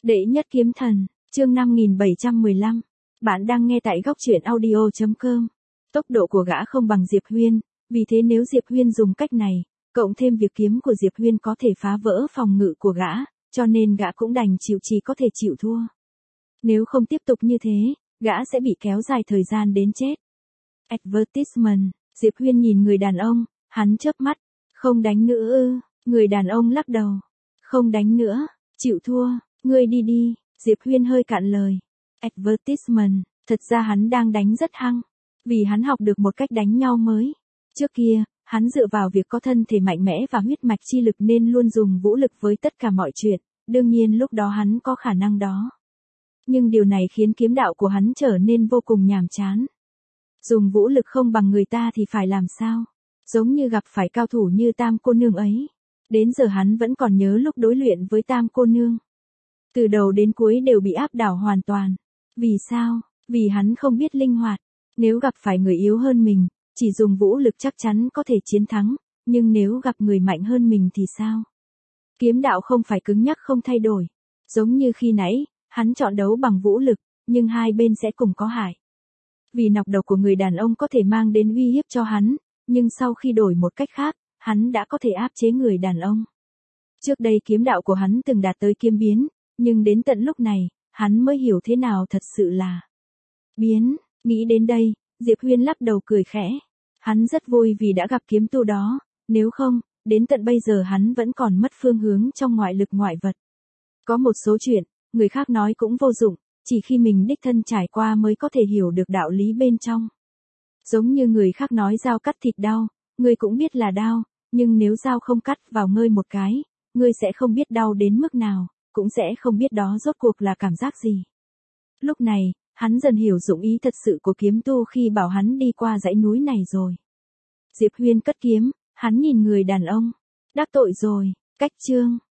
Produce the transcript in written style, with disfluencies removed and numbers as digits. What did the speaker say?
Đệ nhất kiếm thần, chương 5715. Bạn đang nghe tại góc truyện audio.com. Tốc độ của gã không bằng Diệp Huyên, vì thế nếu Diệp Huyên dùng cách này, cộng thêm việc kiếm của Diệp Huyên có thể phá vỡ phòng ngự của gã, cho nên gã cũng đành chỉ có thể chịu thua. Nếu không tiếp tục như thế, gã sẽ bị kéo dài thời gian đến chết. Advertisement, Diệp Huyên nhìn người đàn ông, hắn chớp mắt, không đánh nữa ư, người đàn ông lắc đầu, không đánh nữa, chịu thua, ngươi đi đi, Diệp Huyên hơi cạn lời. Advertisement, thật ra hắn đang đánh rất hăng, vì hắn học được một cách đánh nhau mới. Trước kia, hắn dựa vào việc có thân thể mạnh mẽ và huyết mạch chi lực nên luôn dùng vũ lực với tất cả mọi chuyện, đương nhiên lúc đó hắn có khả năng đó. Nhưng điều này khiến kiếm đạo của hắn trở nên vô cùng nhàm chán. Dùng vũ lực không bằng người ta thì phải làm sao? Giống như gặp phải cao thủ như Tam cô nương ấy. Đến giờ hắn vẫn còn nhớ lúc đối luyện với Tam cô nương. Từ đầu đến cuối đều bị áp đảo hoàn toàn. Vì sao? Vì hắn không biết linh hoạt. Nếu gặp phải người yếu hơn mình, chỉ dùng vũ lực chắc chắn có thể chiến thắng. Nhưng nếu gặp người mạnh hơn mình thì sao? Kiếm đạo không phải cứng nhắc không thay đổi. Giống như khi nãy, hắn chọn đấu bằng vũ lực, nhưng hai bên sẽ cùng có hại. Vì nọc độc của người đàn ông có thể mang đến uy hiếp cho hắn, nhưng sau khi đổi một cách khác, hắn đã có thể áp chế người đàn ông. Trước đây kiếm đạo của hắn từng đạt tới kiếm biến, nhưng đến tận lúc này, hắn mới hiểu thế nào thật sự là biến. Nghĩ đến đây, Diệp Huyên lắc đầu cười khẽ. Hắn rất vui vì đã gặp kiếm tu đó, nếu không, đến tận bây giờ hắn vẫn còn mất phương hướng trong ngoại lực ngoại vật. Có một số chuyện, người khác nói cũng vô dụng, chỉ khi mình đích thân trải qua mới có thể hiểu được đạo lý bên trong. Giống như người khác nói dao cắt thịt đau, ngươi cũng biết là đau, nhưng nếu dao không cắt vào ngươi một cái, ngươi sẽ không biết đau đến mức nào, cũng sẽ không biết đó rốt cuộc là cảm giác gì. Lúc này, hắn dần hiểu dụng ý thật sự của kiếm tu khi bảo hắn đi qua dãy núi này rồi. Diệp Huyên cất kiếm, hắn nhìn người đàn ông. Đắc tội rồi, cách chương.